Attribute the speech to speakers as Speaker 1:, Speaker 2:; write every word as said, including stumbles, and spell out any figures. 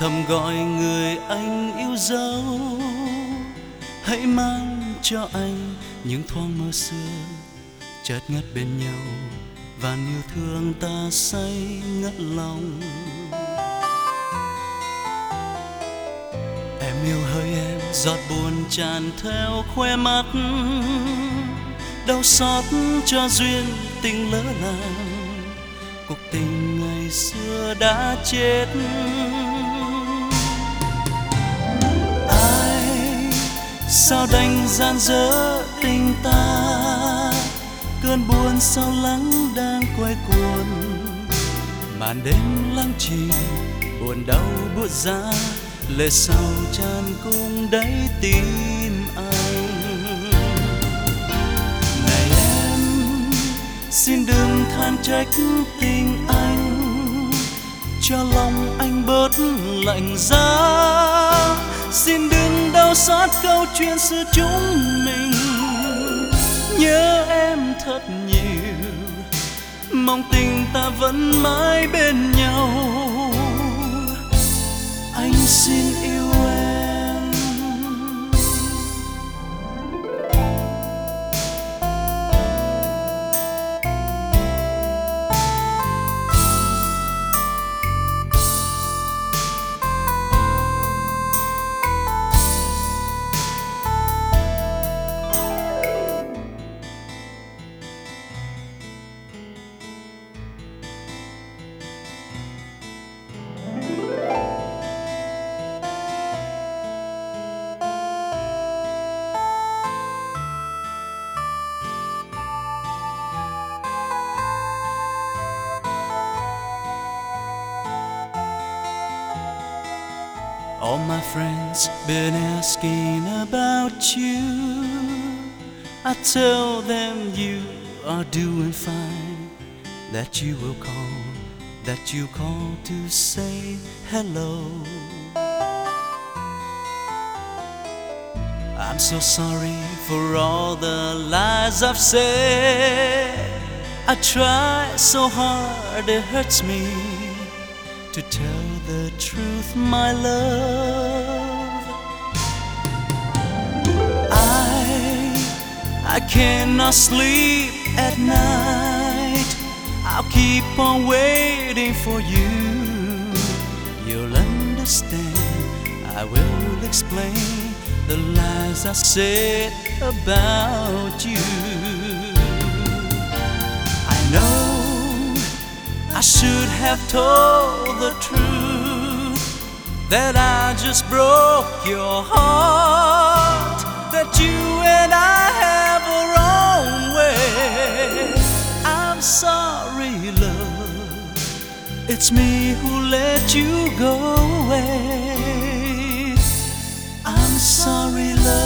Speaker 1: thầm gọi người anh yêu dấu. Hãy mang cho anh những thoáng mơ xưa chợt ngất bên nhau, và yêu thương ta say ngất lòng. Em yêu hơi em, giọt buồn tràn theo khóe mắt, đau xót cho duyên tình lỡ làng, cuộc tình ngày xưa đã chết. Ai sao đành gian dở tình ta, cơn buồn sao lắng đang quay cuồng, màn đêm lắng chìm buồn đau buốt giá, lệ sầu tràn cùng đáy tim anh. Này em, xin đừng than trách tình anh, cho lòng anh bớt lạnh giá. Xin đừng đau xót câu chuyện xưa chúng mình, nhớ em thật nhiều, mong tình ta vẫn mãi bên nhau. Anh xin yêu em. All my friends been asking about you. I tell them you are doing fine, that you will call, that you call to say hello. I'm so sorry for all the lies I've said. I try so hard, it hurts me to tell the truth, my love. I, I cannot sleep at night. I'll keep on waiting for you. You'll understand, I will explain the lies I said about you. I know I should have told the truth, that I just broke your heart, that you and I have a wrong way. I'm sorry, love, it's me who let you go away. I'm sorry, love.